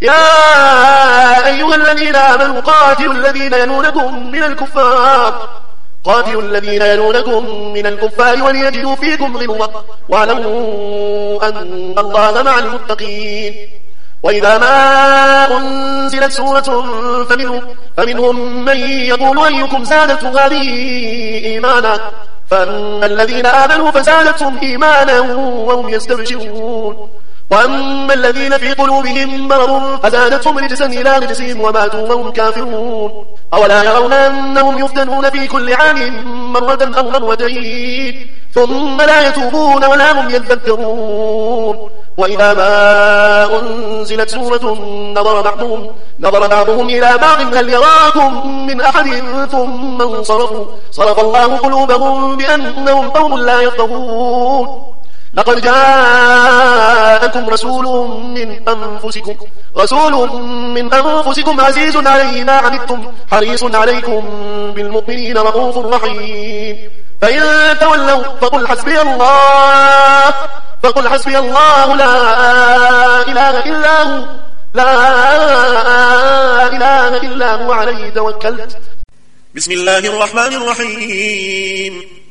يا أيها الذين آمنوا قاتلوا الذين يلونكم من الكفار وليجدوا فيكم غلظة واعلموا أن الله مع المتقين. وإذا ما أنزلت سورة فمنهم من يقول أيكم زادته هذه إيمانا فأما الذين آمنوا فزادتهم إيمانا وهم يستبشرون وأما الذين في قلوبهم مرض فزادتهم رجسا إلى رجسهم وماتوا وهم كافرون. أولا يرون أنهم يفتنون في كل عام مرة أو مرتين ثم لا يتوبون ولا هم يذكرون. وإذا ما أنزلت سورة نظر بعضهم إلى بعض هل يراكم من أحد ثم انصرفوا صرف الله قلوبهم بأنهم قوم لا يفقهون. لقد جاءكم رسول من أنفسكم عزيز عليه ما عنتم حريص عليكم بالمؤمنين رؤوف رحيم. فإن تولوا فقل حسبي الله لا إله إلا هو عليه توكلت. بسم الله الرحمن الرحيم.